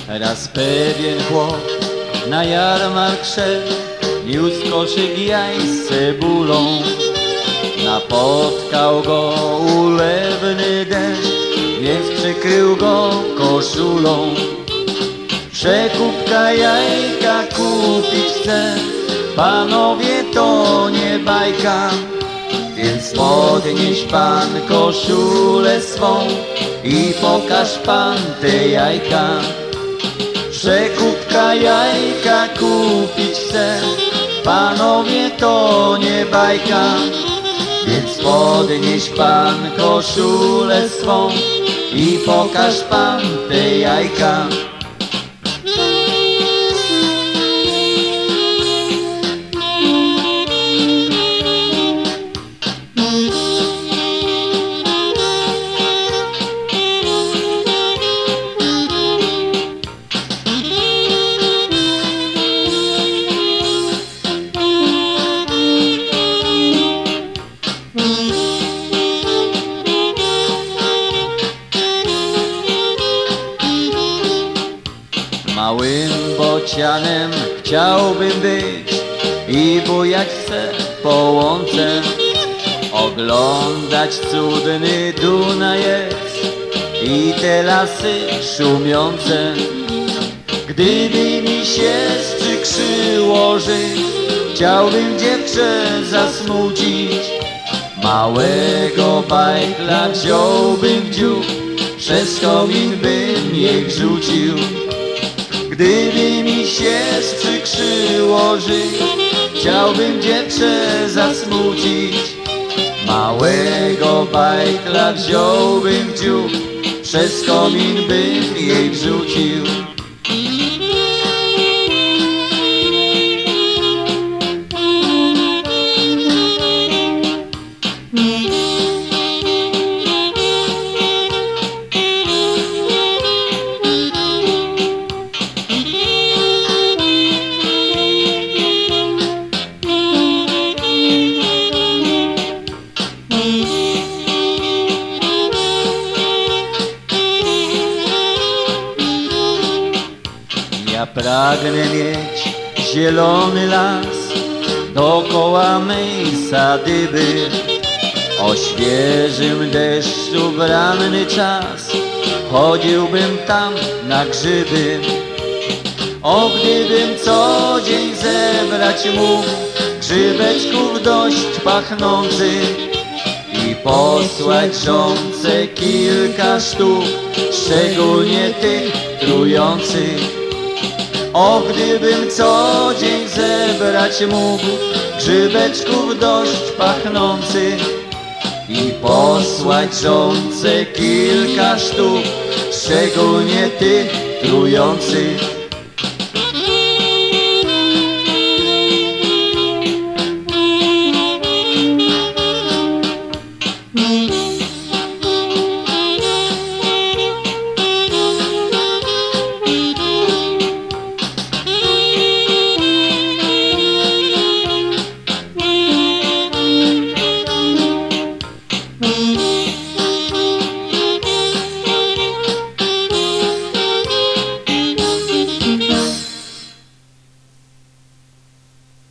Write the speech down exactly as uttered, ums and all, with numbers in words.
Raz pewien chłop na jarmark szedł, niósł koszyk jaj z cebulą. Napotkał go ulewny deszcz, więc przykrył go koszulą. Przekupka jajka kupić chce, panowie, to nie bajka, więc podnieś pan koszulę swą i pokaż pan te jajka. Przekupka jajka kupić chce, panowie, to nie bajka, więc podnieś pan koszulę swą i pokaż pan te jajka. Małym bocianem chciałbym być i bujać chcę po łące, oglądać cudny Dunajec i te lasy szumiące. Gdyby mi się sprzykrzyło żyć, chciałbym dziewczę zasmucić. Małego bajtla wziąłbym w dziób, przez komin bym jej wrzucił. Gdyby mi się sprzykrzyło żyć, chciałbym dziewczę zasmucić. Małego bajtla wziąłbym w dziób, przez komin bym jej wrzucił. Ja pragnę mieć zielony las dookoła mej sadyby, o świeżym deszczu w ranny czas chodziłbym tam na grzyby. O, gdybym co dzień zebrać mógł grzybeczków dość pachnących i posłać żonce kilka sztuk, szczególnie tych trujących. O, gdybym co dzień zebrać mógł grzybeczków dość pachnących i posłać żonce kilka sztuk, szczególnie tych trujących.